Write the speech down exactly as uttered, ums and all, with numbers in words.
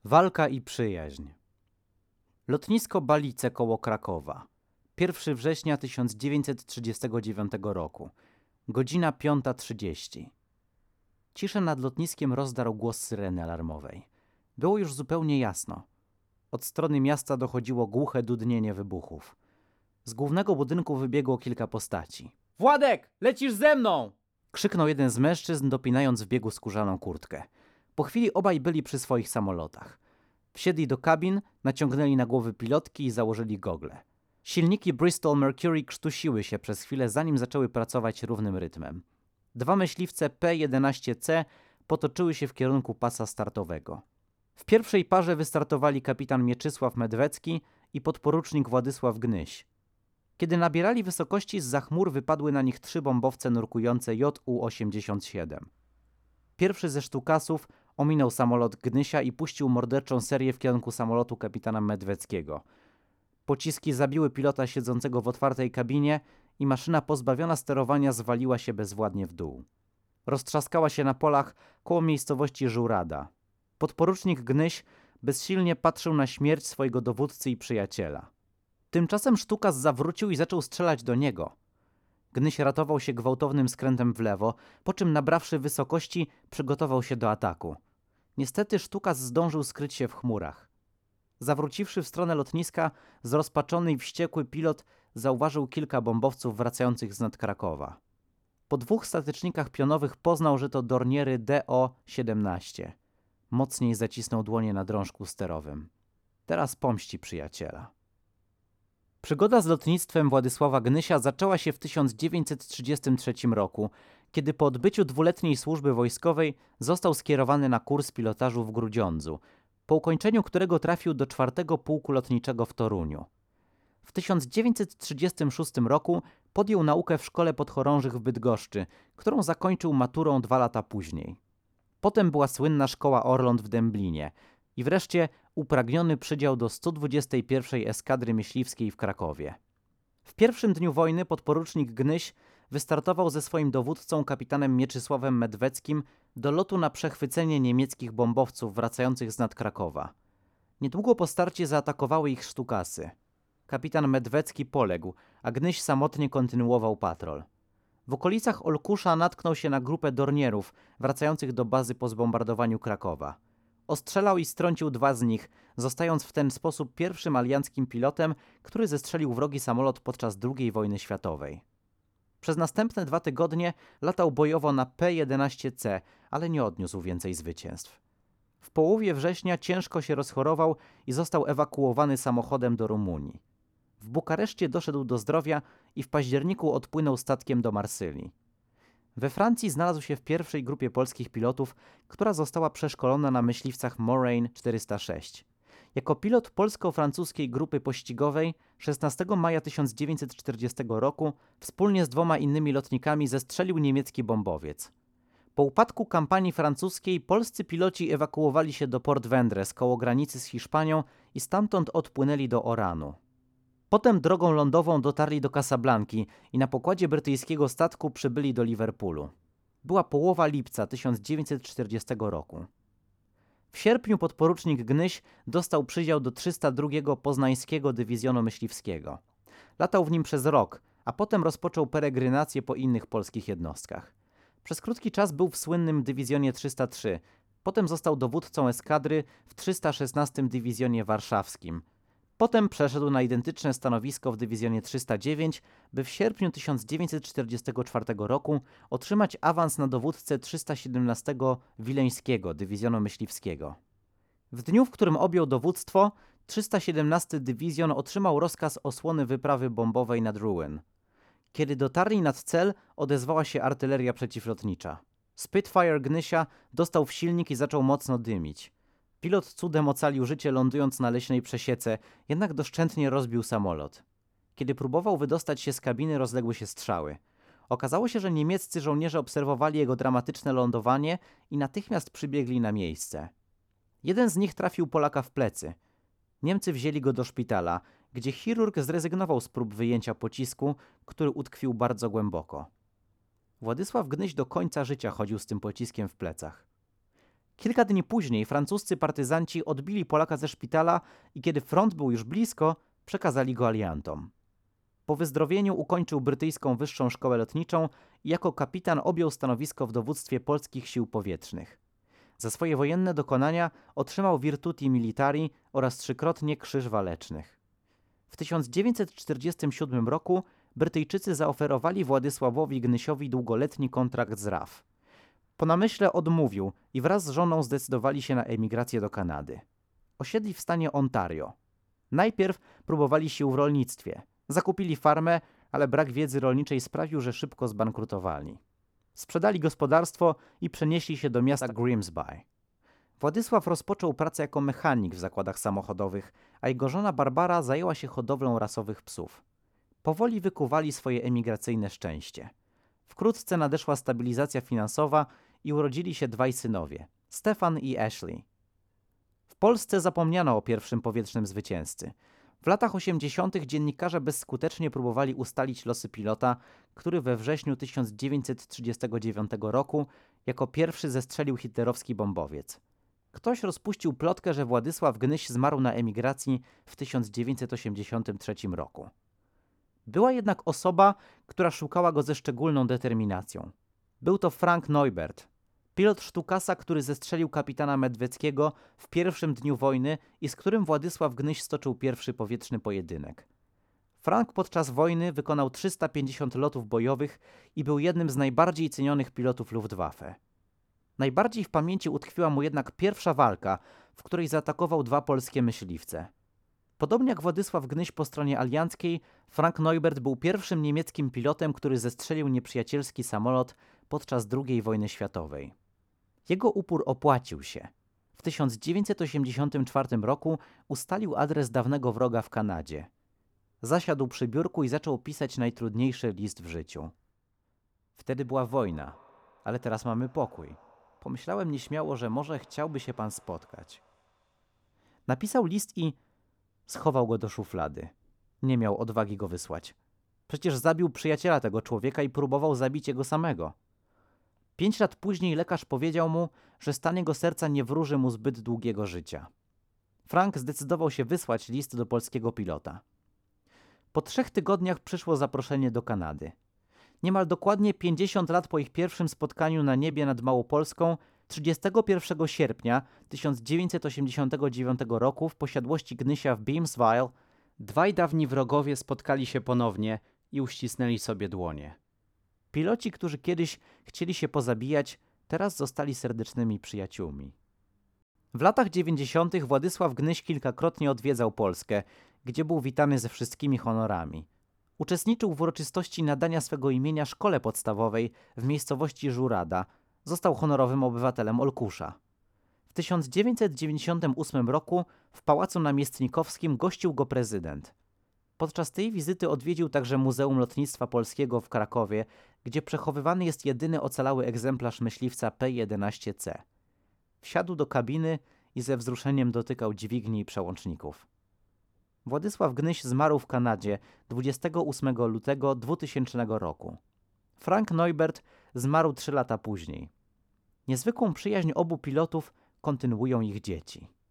Walka i przyjaźń. Lotnisko Balice koło Krakowa. pierwszego września tysiąc dziewięćset trzydziestego dziewiątego roku. Godzina piąta trzydzieści. Ciszę nad lotniskiem rozdarł głos syreny alarmowej. Było już zupełnie jasno. Od strony miasta dochodziło głuche dudnienie wybuchów. Z głównego budynku wybiegło kilka postaci. Władek, lecisz ze mną! Krzyknął jeden z mężczyzn, dopinając w biegu skórzaną kurtkę. Po chwili obaj byli przy swoich samolotach. Wsiedli do kabin, naciągnęli na głowy pilotki i założyli gogle. Silniki Bristol Mercury krztusiły się przez chwilę, zanim zaczęły pracować równym rytmem. Dwa myśliwce P jedenaście C potoczyły się w kierunku pasa startowego. W pierwszej parze wystartowali kapitan Mieczysław Medwecki i podporucznik Władysław Gnyś. Kiedy nabierali wysokości, zza chmur wypadły na nich trzy bombowce nurkujące J U osiemdziesiąt siedem. Pierwszy ze sztukasów ominął samolot Gnysia i puścił morderczą serię w kierunku samolotu kapitana Medweckiego. Pociski zabiły pilota siedzącego w otwartej kabinie i maszyna pozbawiona sterowania zwaliła się bezwładnie w dół. Roztrzaskała się na polach koło miejscowości Żurada. Podporucznik Gnyś bezsilnie patrzył na śmierć swojego dowódcy i przyjaciela. Tymczasem sztukas zawrócił i zaczął strzelać do niego. Gnyś ratował się gwałtownym skrętem w lewo, po czym nabrawszy wysokości przygotował się do ataku. Niestety sztukas zdążył skryć się w chmurach. Zawróciwszy w stronę lotniska, zrozpaczony i wściekły pilot zauważył kilka bombowców wracających z nad Krakowa. Po dwóch statecznikach pionowych poznał, że to Dorniery D O siedemnaście. Mocniej zacisnął dłonie na drążku sterowym. Teraz pomści przyjaciela. Przygoda z lotnictwem Władysława Gnysia zaczęła się w tysiąc dziewięćset trzydziestym trzecim roku, kiedy po odbyciu dwuletniej służby wojskowej został skierowany na kurs pilotażu w Grudziądzu, po ukończeniu którego trafił do czwartego Pułku Lotniczego w Toruniu. W tysiąc dziewięćset trzydziestym szóstym roku podjął naukę w Szkole Podchorążych w Bydgoszczy, którą zakończył maturą dwa lata później. Potem była słynna Szkoła Orląt w Dęblinie i wreszcie upragniony przydział do sto dwudziestej pierwszej Eskadry Myśliwskiej w Krakowie. W pierwszym dniu wojny podporucznik Gnyś wystartował ze swoim dowódcą kapitanem Mieczysławem Medweckim do lotu na przechwycenie niemieckich bombowców wracających z nad Krakowa. Niedługo po starcie zaatakowały ich sztukasy. Kapitan Medwecki poległ, a Gnyś samotnie kontynuował patrol. W okolicach Olkusza natknął się na grupę Dornierów wracających do bazy po zbombardowaniu Krakowa. Ostrzelał i strącił dwa z nich, zostając w ten sposób pierwszym alianckim pilotem, który zestrzelił wrogi samolot podczas drugiej wojny światowej. Przez następne dwa tygodnie latał bojowo na P jedenaście C, ale nie odniósł więcej zwycięstw. W połowie września ciężko się rozchorował i został ewakuowany samochodem do Rumunii. W Bukareszcie doszedł do zdrowia i w październiku odpłynął statkiem do Marsylii. We Francji znalazł się w pierwszej grupie polskich pilotów, która została przeszkolona na myśliwcach Morane czterysta sześć. Jako pilot polsko-francuskiej grupy pościgowej szesnastego maja tysiąc dziewięćset czterdziestego roku wspólnie z dwoma innymi lotnikami zestrzelił niemiecki bombowiec. Po upadku kampanii francuskiej polscy piloci ewakuowali się do Port Vendres koło granicy z Hiszpanią i stamtąd odpłynęli do Oranu. Potem drogą lądową dotarli do Casablanki i na pokładzie brytyjskiego statku przybyli do Liverpoolu. Była połowa lipca tysiąc dziewięćset czterdziestego roku. W sierpniu podporucznik Gnyś dostał przydział do trzysta drugiego Poznańskiego Dywizjonu Myśliwskiego. Latał w nim przez rok, a potem rozpoczął peregrinację po innych polskich jednostkach. Przez krótki czas był w słynnym Dywizjonie trzysta trzy, potem został dowódcą eskadry w trzysta szesnastym Dywizjonie Warszawskim. Potem przeszedł na identyczne stanowisko w Dywizjonie trzysta dziewięć, by w sierpniu tysiąc dziewięćset czterdziestego czwartego roku otrzymać awans na dowódcę trzysta siedemnastego Wileńskiego Dywizjonu Myśliwskiego. W dniu, w którym objął dowództwo, trzysta siedemnasty Dywizjon otrzymał rozkaz osłony wyprawy bombowej nad Rouen. Kiedy dotarli nad cel, odezwała się artyleria przeciwlotnicza. Spitfire Gnysia dostał w silnik i zaczął mocno dymić. Pilot cudem ocalił życie, lądując na leśnej przesiece, jednak doszczętnie rozbił samolot. Kiedy próbował wydostać się z kabiny, rozległy się strzały. Okazało się, że niemieccy żołnierze obserwowali jego dramatyczne lądowanie i natychmiast przybiegli na miejsce. Jeden z nich trafił Polaka w plecy. Niemcy wzięli go do szpitala, gdzie chirurg zrezygnował z prób wyjęcia pocisku, który utkwił bardzo głęboko. Władysław Gnyś do końca życia chodził z tym pociskiem w plecach. Kilka dni później francuscy partyzanci odbili Polaka ze szpitala i kiedy front był już blisko, przekazali go aliantom. Po wyzdrowieniu ukończył brytyjską wyższą szkołę lotniczą i jako kapitan objął stanowisko w dowództwie polskich sił powietrznych. Za swoje wojenne dokonania otrzymał Virtuti Militari oraz trzykrotnie Krzyż Walecznych. W tysiąc dziewięćset czterdziestym siódmym roku Brytyjczycy zaoferowali Władysławowi Gnysiowi długoletni kontrakt z R A F. Po namyśle odmówił i wraz z żoną zdecydowali się na emigrację do Kanady. Osiedli w stanie Ontario. Najpierw próbowali sił w rolnictwie. Zakupili farmę, ale brak wiedzy rolniczej sprawił, że szybko zbankrutowali. Sprzedali gospodarstwo i przenieśli się do miasta Grimsby. Władysław rozpoczął pracę jako mechanik w zakładach samochodowych, a jego żona Barbara zajęła się hodowlą rasowych psów. Powoli wykuwali swoje emigracyjne szczęście. Wkrótce nadeszła stabilizacja finansowa i urodzili się dwaj synowie, Stefan i Ashley. W Polsce zapomniano o pierwszym powietrznym zwycięzcy. W latach osiemdziesiątych dziennikarze bezskutecznie próbowali ustalić losy pilota, który we wrześniu tysiąc dziewięćset trzydziestego dziewiątego roku jako pierwszy zestrzelił hitlerowski bombowiec. Ktoś rozpuścił plotkę, że Władysław Gnyś zmarł na emigracji w tysiąc dziewięćset osiemdziesiątym trzecim roku. Była jednak osoba, która szukała go ze szczególną determinacją. Był to Frank Neubert, pilot sztukasa, który zestrzelił kapitana Medweckiego w pierwszym dniu wojny i z którym Władysław Gnyś stoczył pierwszy powietrzny pojedynek. Frank podczas wojny wykonał trzysta pięćdziesiąt lotów bojowych i był jednym z najbardziej cenionych pilotów Luftwaffe. Najbardziej w pamięci utkwiła mu jednak pierwsza walka, w której zaatakował dwa polskie myśliwce. Podobnie jak Władysław Gnyś po stronie alianckiej, Frank Neubert był pierwszym niemieckim pilotem, który zestrzelił nieprzyjacielski samolot podczas drugiej wojny światowej. Jego upór opłacił się. W tysiąc dziewięćset osiemdziesiątym czwartym roku ustalił adres dawnego wroga w Kanadzie. Zasiadł przy biurku i zaczął pisać najtrudniejszy list w życiu. Wtedy była wojna, ale teraz mamy pokój. Pomyślałem nieśmiało, że może chciałby się pan spotkać. Napisał list i schował go do szuflady. Nie miał odwagi go wysłać. Przecież zabił przyjaciela tego człowieka i próbował zabić jego samego. Pięć lat później lekarz powiedział mu, że stan jego serca nie wróży mu zbyt długiego życia. Frank zdecydował się wysłać list do polskiego pilota. Po trzech tygodniach przyszło zaproszenie do Kanady. Niemal dokładnie pięćdziesiąt lat po ich pierwszym spotkaniu na niebie nad Małopolską, trzydziestego pierwszego sierpnia tysiąc dziewięćset osiemdziesiątego dziewiątego roku w posiadłości Gnysia w Beamsville dwaj dawni wrogowie spotkali się ponownie i uścisnęli sobie dłonie. Piloci, którzy kiedyś chcieli się pozabijać, teraz zostali serdecznymi przyjaciółmi. W latach dziewięćdziesiątych Władysław Gnyś kilkakrotnie odwiedzał Polskę, gdzie był witany ze wszystkimi honorami. Uczestniczył w uroczystości nadania swego imienia szkole podstawowej w miejscowości Żurada. Został honorowym obywatelem Olkusza. W tysiąc dziewięćset dziewięćdziesiątym ósmym roku w Pałacu Namiestnikowskim gościł go prezydent. Podczas tej wizyty odwiedził także Muzeum Lotnictwa Polskiego w Krakowie, gdzie przechowywany jest jedyny ocalały egzemplarz myśliwca P jedenaście C. Wsiadł do kabiny i ze wzruszeniem dotykał dźwigni i przełączników. Władysław Gnyś zmarł w Kanadzie dwudziestego ósmego lutego dwutysięcznego roku. Frank Neubert zmarł trzy lata później. Niezwykłą przyjaźń obu pilotów kontynuują ich dzieci.